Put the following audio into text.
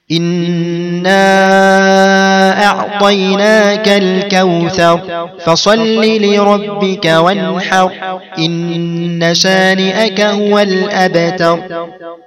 إنا أعطيناك الكوثر فصل لربك وانحر إن شانئك هو الأبتر.